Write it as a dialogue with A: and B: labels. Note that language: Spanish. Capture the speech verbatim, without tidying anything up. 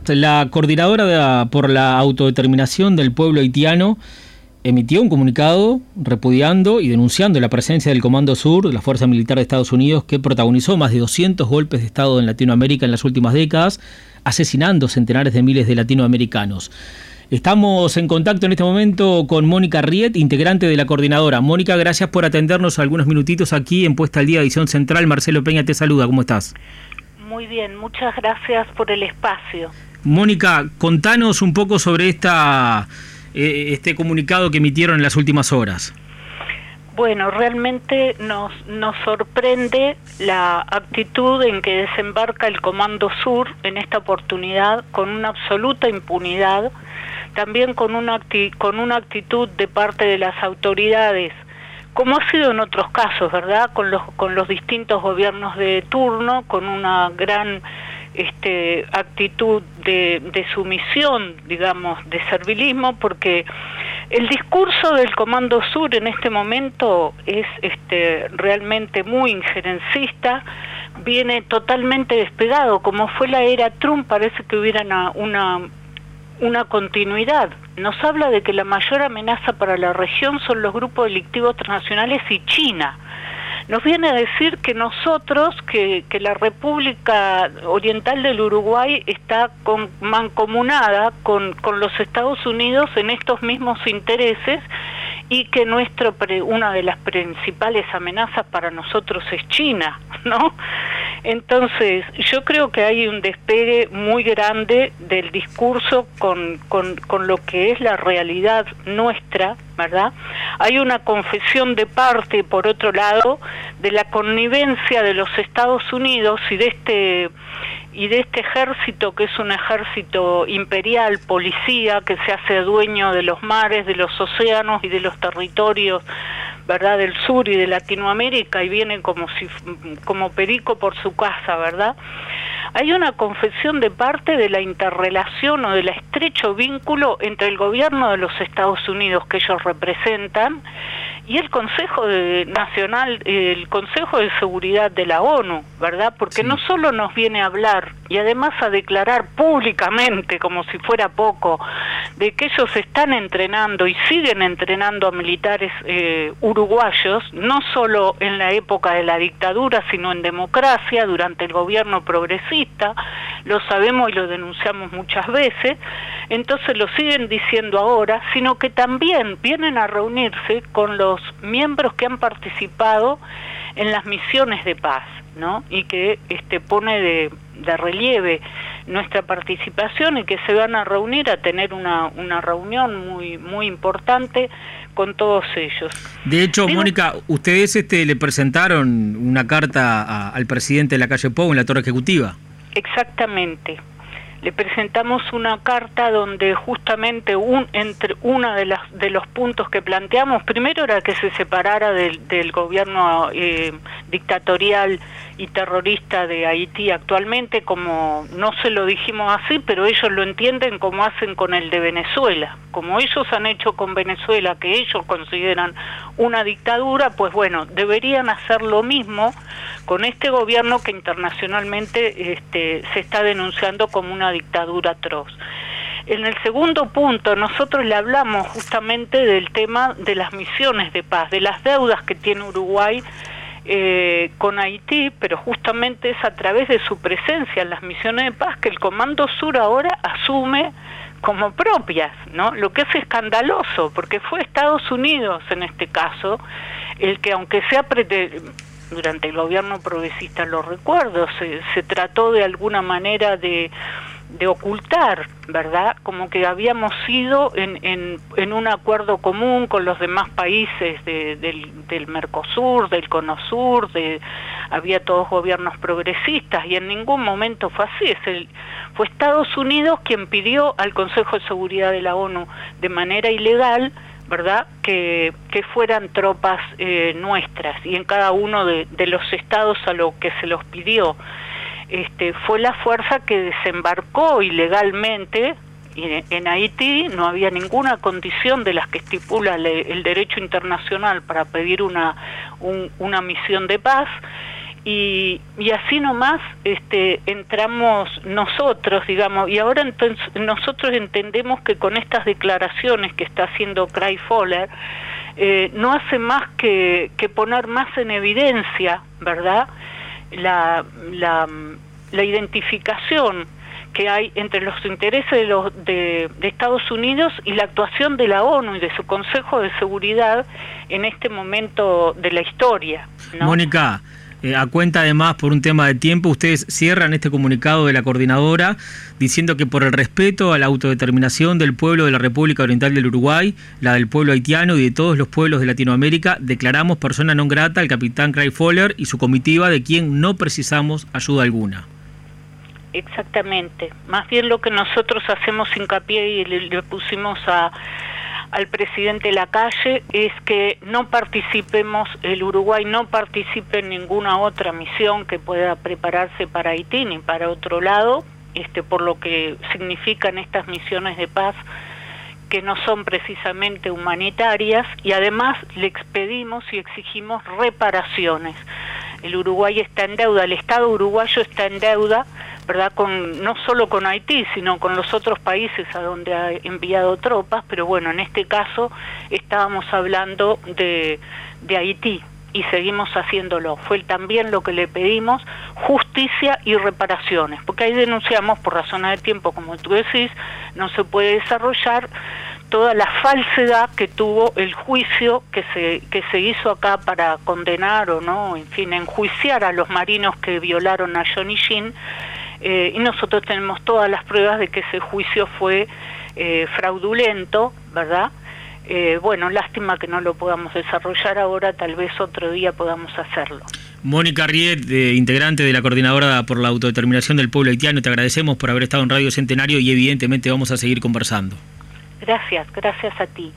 A: La coordinadora de la, por la autodeterminación del pueblo haitiano emitió un comunicado repudiando y denunciando la presencia del Comando Sur, la Fuerza Militar de Estados Unidos, que protagonizó más de doscientos golpes de Estado en Latinoamérica en las últimas décadas, asesinando centenares de miles de latinoamericanos. Estamos en contacto en este momento con Mónica Riet, integrante de la coordinadora. Mónica, gracias por atendernos algunos minutitos aquí en Puesta al Día, edición central. Marcelo Peña te saluda, ¿cómo estás?
B: Muy bien, muchas gracias por el espacio.
A: Mónica, contanos un poco sobre esta eh, este comunicado que emitieron en las últimas horas.
B: Bueno, realmente nos, nos sorprende la actitud en que desembarca el Comando Sur en esta oportunidad, con una absoluta impunidad, también con una, acti- con una actitud de parte de las autoridades, como ha sido en otros casos, ¿verdad?, con los, con los distintos gobiernos de turno, con una gran este, actitud de, de sumisión, digamos, de servilismo, porque el discurso del Comando Sur en este momento es este, realmente muy injerencista, viene totalmente despegado, como fue la era Trump, parece que hubiera una, una, una continuidad. Nos habla de que la mayor amenaza para la región son los grupos delictivos transnacionales y China. Nos viene a decir que nosotros, que, que la República Oriental del Uruguay está con, mancomunada con, con los Estados Unidos en estos mismos intereses y que nuestro pre, una de las principales amenazas para nosotros es China, ¿no? Entonces, yo creo que hay un despegue muy grande del discurso con, con, con lo que es la realidad nuestra, ¿verdad? Hay una confesión de parte, por otro lado, de la connivencia de los Estados Unidos y de este y de este ejército que es un ejército imperial, policía, que se hace dueño de los mares, de los océanos y de los territorios, ¿verdad?, del sur y de Latinoamérica, y viene como si como perico por su casa, ¿verdad? Hay una confesión de parte de la interrelación o del estrecho vínculo entre el gobierno de los Estados Unidos que ellos representan y el Consejo de Nacional, el Consejo de Seguridad de la ONU, ¿verdad? Porque sí, no solo nos viene a hablar y además a declarar públicamente, como si fuera poco, de que ellos están entrenando y siguen entrenando a militares eh, uruguayos, no solo en la época de la dictadura, sino en democracia, durante el gobierno progresista, lo sabemos y lo denunciamos muchas veces, entonces lo siguen diciendo ahora, sino que también vienen a reunirse con los miembros que han participado en las misiones de paz, ¿no? Y que este pone de, de relieve nuestra participación y que se van a reunir a tener una, una reunión muy muy importante con todos ellos.
A: De hecho,
B: Digo,
A: Mónica, ustedes este le presentaron una carta a, al presidente de la calle Pou en la Torre Ejecutiva.
B: Exactamente. Le presentamos una carta donde justamente un, entre una de las de los puntos que planteamos, primero era que se separara del, del gobierno eh, dictatorial y terrorista de Haití actualmente, como no se lo dijimos así, pero ellos lo entienden como hacen con el de Venezuela. Como ellos han hecho con Venezuela, que ellos consideran una dictadura, pues bueno, deberían hacer lo mismo con este gobierno que internacionalmente este, se está denunciando como una dictadura atroz. En el segundo punto, nosotros le hablamos justamente del tema de las misiones de paz, de las deudas que tiene Uruguay eh, con Haití, pero justamente es a través de su presencia en las misiones de paz que el Comando Sur ahora asume como propias, ¿no? Lo que es escandaloso, porque fue Estados Unidos en este caso el que, aunque sea prete- durante el gobierno progresista, lo recuerdo, se, se trató de alguna manera de, de ocultar, ¿verdad? Como que habíamos ido en, en, en un acuerdo común con los demás países de, del, del Mercosur, del Cono Sur, de, había todos gobiernos progresistas y en ningún momento fue así. Es el, fue Estados Unidos quien pidió al Consejo de Seguridad de la ONU de manera ilegal, ¿verdad?, que, que fueran tropas eh, nuestras, y en cada uno de, de los estados a lo que se los pidió. Este, fue la fuerza que desembarcó ilegalmente y en Haití. No había ninguna condición de las que estipula el, el derecho internacional para pedir una, un, una misión de paz, Y, y así nomás este, entramos nosotros, digamos, y ahora entonces nosotros entendemos que con estas declaraciones que está haciendo Craig Fowler, eh, no hace más que, que poner más en evidencia, ¿verdad?, la, la, la identificación que hay entre los intereses de, los, de, de Estados Unidos y la actuación de la ONU y de su Consejo de Seguridad en este momento de la historia, ¿no?
A: Mónica, eh, a cuenta además, por un tema de tiempo, ustedes cierran este comunicado de la coordinadora diciendo que por el respeto a la autodeterminación del pueblo de la República Oriental del Uruguay, la del pueblo haitiano y de todos los pueblos de Latinoamérica, declaramos persona non grata al capitán Craig Fowler y su comitiva, de quien no precisamos ayuda alguna.
B: Exactamente. Más bien lo que nosotros hacemos hincapié y le, le pusimos a, al presidente Lacalle es que no participemos, el Uruguay no participe en ninguna otra misión que pueda prepararse para Haití ni para otro lado, este, por lo que significan estas misiones de paz que no son precisamente humanitarias, y además le expedimos y exigimos reparaciones. El Uruguay está en deuda, el Estado uruguayo está en deuda, ¿verdad?, con, no solo con Haití, sino con los otros países a donde ha enviado tropas, pero bueno, en este caso estábamos hablando de, de Haití y seguimos haciéndolo. Fue también lo que le pedimos, justicia y reparaciones, porque ahí denunciamos, por razones de tiempo, como tú decís, no se puede desarrollar toda la falsedad que tuvo el juicio que se que se hizo acá para condenar o no, en fin, enjuiciar a los marinos que violaron a Johnny Jean, eh, y nosotros tenemos todas las pruebas de que ese juicio fue eh, fraudulento, ¿verdad? Eh, bueno, lástima que no lo podamos desarrollar ahora, tal vez otro día podamos hacerlo.
A: Mónica Riet, eh, integrante de la Coordinadora por la Autodeterminación del Pueblo Haitiano, te agradecemos por haber estado en Radio Centenario y evidentemente vamos a seguir conversando.
B: Gracias, gracias a ti.